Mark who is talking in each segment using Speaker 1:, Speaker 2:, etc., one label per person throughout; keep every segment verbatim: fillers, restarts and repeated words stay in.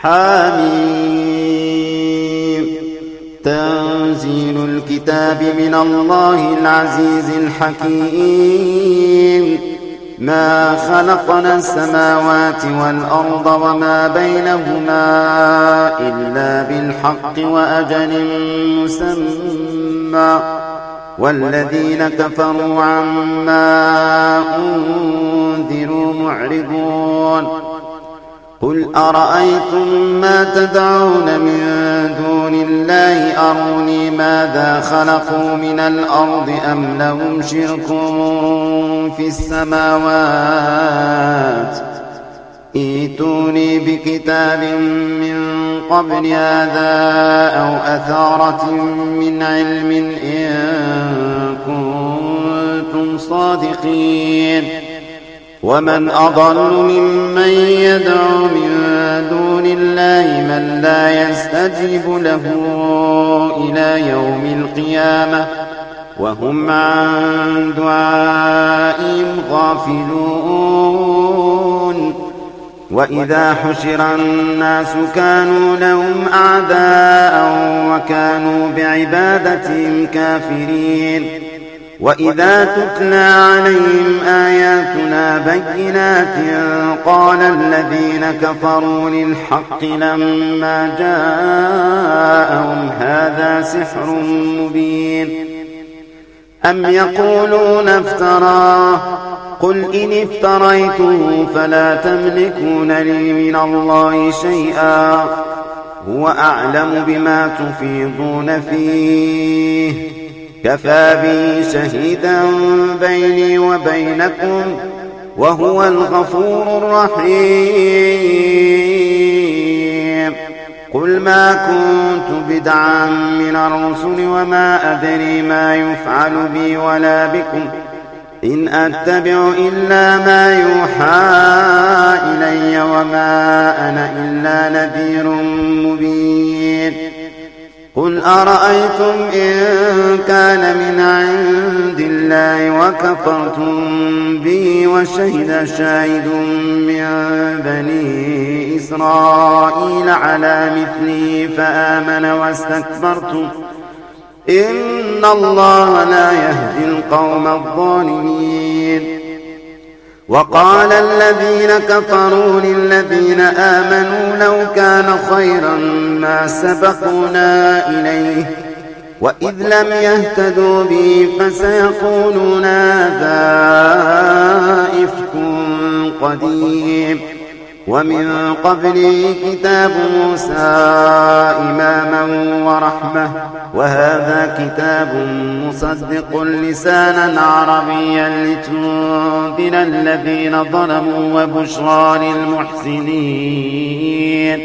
Speaker 1: حميم. تنزيل الكتاب من الله العزيز الحكيم. ما خلقنا السماوات والأرض وما بينهما إلا بالحق وأجل مسمى، والذين كفروا عما أنذروا معرضون. قل أرأيتم ما تدعون من دون الله أروني ماذا خلقوا من الأرض أم لهم شرك في السماوات، ائتوني بكتاب من قبل هذا أو أثارة من علم إن كنتم صادقين. ومن أضل ممن يدعو من دون الله من لا يستجيب له إلى يوم القيامة وهم عن دعائهم غافلون. وإذا حشر الناس كانوا لهم أعداء وكانوا بعبادتهم كافرين. وإذا تتلى عليهم آياتنا بينات قال الذين كفروا للحق لما جاءهم هذا سحر مبين. أم يقولون افتراه قل إن افتريته فلا تملكون لي من الله شيئا هو أعلم بما تفيضون فيه كفى بي شهيدا بيني وبينكم وهو الغفور الرحيم. قل ما كنت بدعا من الرسل وما أدري ما يفعل بي ولا بكم إن أتبع إلا ما يوحى إلي وما أنا إلا نذير مبين. قل أرأيتم إن كان من عند الله وكفرتم به وشهد شاهد من بني إسرائيل على مثله فآمن واستكبرتم إن الله لا يهدي القوم الظالمين. وقال الذين كفروا للذين آمنوا لو كان خيرا ما سبقونا إليه وإذ لم يهتدوا به فسيقولون هذا إفك قديم. ومن قبله كتاب موسى إماما ورحمة وهذا كتاب مصدق لسانا عربيا لتنذر الذين ظلموا وبشرى للمحسنين.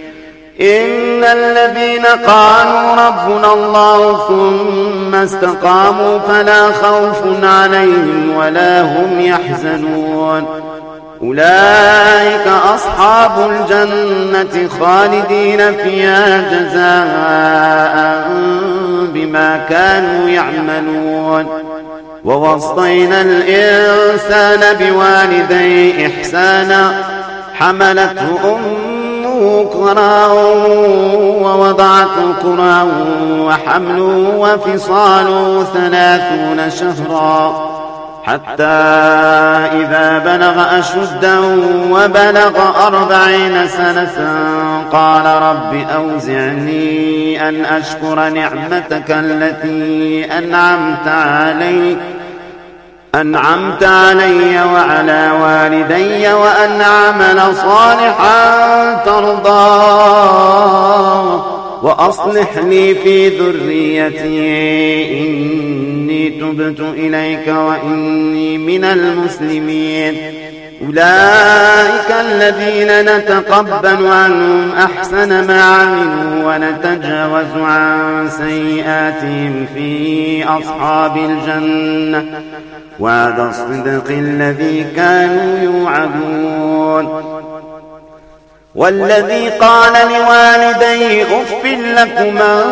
Speaker 1: إن الذين قالوا ربنا الله ثم استقاموا فلا خوف عليهم ولا هم يحزنون. أولئك أصحاب الجنة خالدين فيها جزاء بما كانوا يعملون. ووصينا الإنسان بوالديه إحسانا حملته أمه كرها ووضعته كرها وحمله وفصاله ثلاثون شهرا حتى إذا بلغ أشده وبلغ أربعين سنة قال رب أوزعني أن أشكر نعمتك التي أنعمت علي أنعمت علي وعلى والدي وأن أعمل صالحا ترضاه وأصلح لي في ذريتي إني تبت إليك وإني من المسلمين. أولئك الذين نتقبل عنهم أحسن ما عملوا ونتجاوز عن سيئاتهم في أصحاب الجنة وعد الصدق الذي كانوا يوعدون. والذي قال لوالديه أف لكما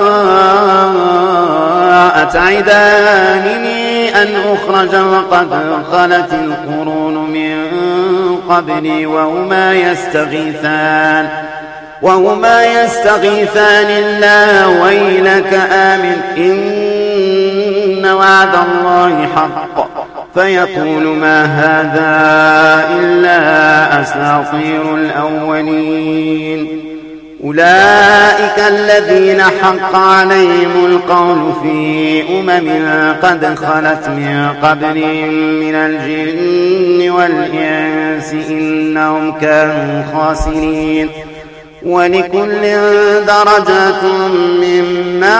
Speaker 1: أتعدانني أن أخرج وقد خلت القرون من قبلي وهما يستغيثان وهما يستغيثان الله ويلك آمن إن وعد الله حق فيقول ما هذا إلا أساطير الأولين أولئك الذين حق عليهم القول في أمم قد خلت من قبلهم من الجن والإنس إنهم كانوا خاسرين ولكل درجات مما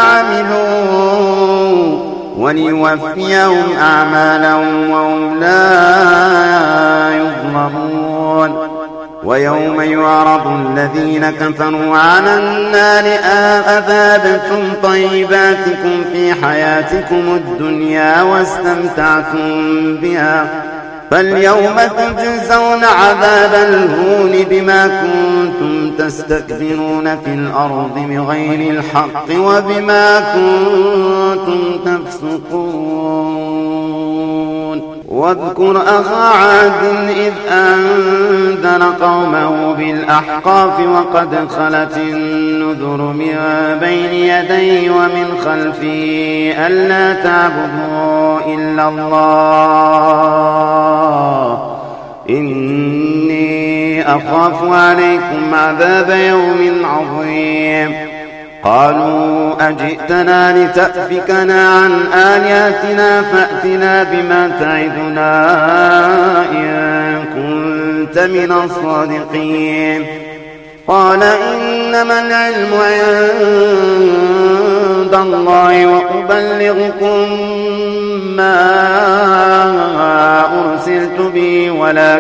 Speaker 1: عملوا وليوفيهم أعمالهم وهم لا يظلمون ويوم يعرض الذين كفروا على النار أذهبتم طيباتكم في حياتكم الدنيا واستمتعتم بها فاليوم تجزون عذاب الهون بما كنتم تستكبرون في الأرض بغير الحق وبما كنتم تفسقون واذكر أخا عاد إذ أنذر قومه بالأحقاف وقد خلت النذر من بين يديه ومن خلفه ألا تعبدوا إلا الله إني أخاف عليكم عذاب يوم عظيم قالوا أجئتنا لتأفكنا عن آلهتنا فأتنا بما تعدنا إن كنت من الصادقين قال إنما العلم عند الله وأبلغكم ما أرسلت به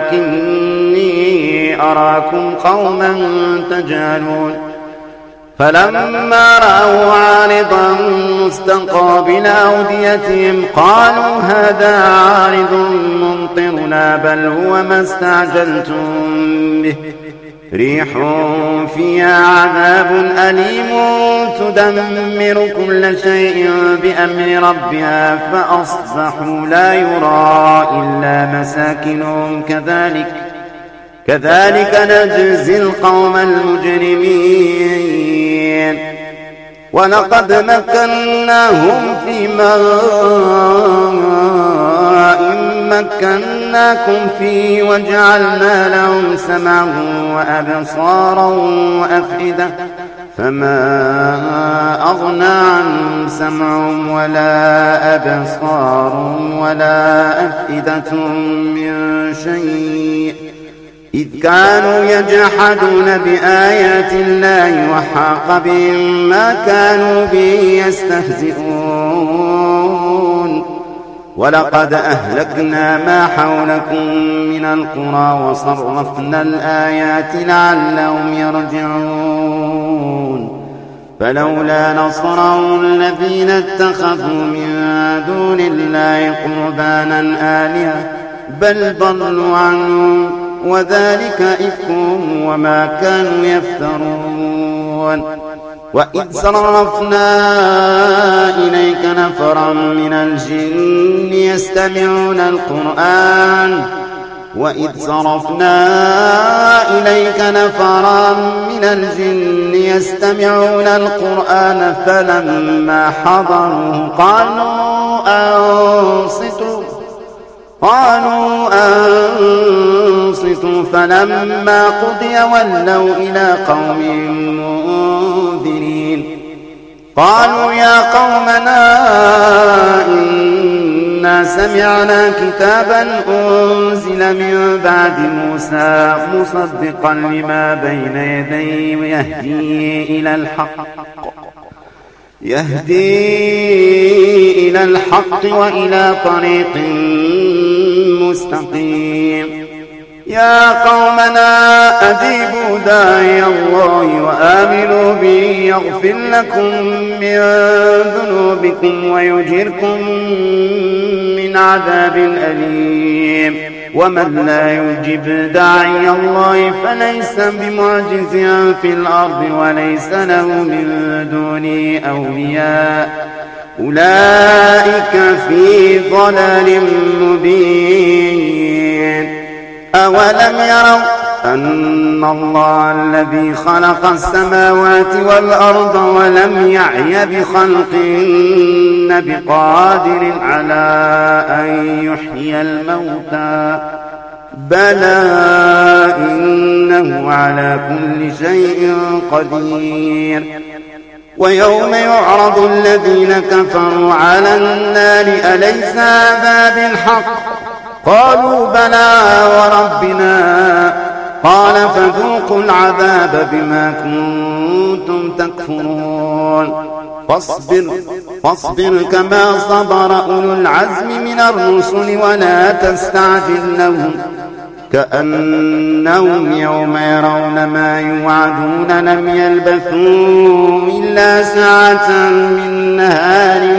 Speaker 1: ولكني أراكم قوما تجهلون فلما رأوا عارضا مستقابل أوديتهم قالوا هذا عارض ممطرنا بل هو ما استعجلتم به ريح فيها عذاب أليم تدمر كل شيء بأمر ربها فأصبحوا لا يرى إلا مساكنهم كذلك كذلك نجزي القوم المجرمين ولقد مكناهم في ماء مكناكم فيه وجعلنا لهم سمعا وأبصارا وأفئدة فما أغنى عنهم سمعهم ولا أبصارهم ولا أفئدة من شيء إذ كانوا يجحدون بآيات الله وحاق بهم ما كانوا به يستهزئون ولقد أهلكنا ما حولكم من القرى وصرفنا الآيات لعلهم يرجعون فلولا نصرهم الذين اتخذوا من دون الله قربانا آلهة بل ضلوا عنهم وذلك إفكهم وما كانوا يفترون وإذ صرفنا إليك نفرا من الجن يستمعون القرآن وإذ صرفنا إليك نفرا من الجن يستمعون القرآن فلما حضروا قالوا أنصتوا قالوا أنصتوا فلما قضي ولوا إلى قوم منذرين قالوا يا قومنا إنا سمعنا كتابا أنزل من بعد موسى مصدقا لما بين يديه يهدي إلى الحق يهدي إلى الحق وإلى طريق مستقيم يا قومنا أجيبوا داعي الله وآمنوا به يغفر لكم من ذنوبكم ويجركم من عذاب أليم ومن لا يجب داعي الله فليس بمعجز في الأرض وليس له من دونه أولياء أولئك في ضلال مبين أولم يروا أن الله الذي خلق السماوات والأرض ولم يعي بخلقهن بقادر على أن يحيي الموتى بلى إنه على كل شيء قدير. ويوم يعرض الذين كفروا على النار أليس هذا بالحق؟ قالوا بلى وربنا قال فذوقوا العذاب بما كنتم تكفرون. فاصبر, فاصبر كما صبر أولو العزم من الرسل ولا تستعجل لهم كأنهم يوم يرون ما يوعدون لم يلبثوا إلا ساعة من نهار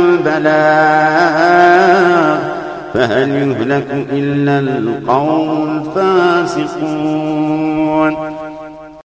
Speaker 1: بلاغ فهل يهلك إلا القوم الفاسقون.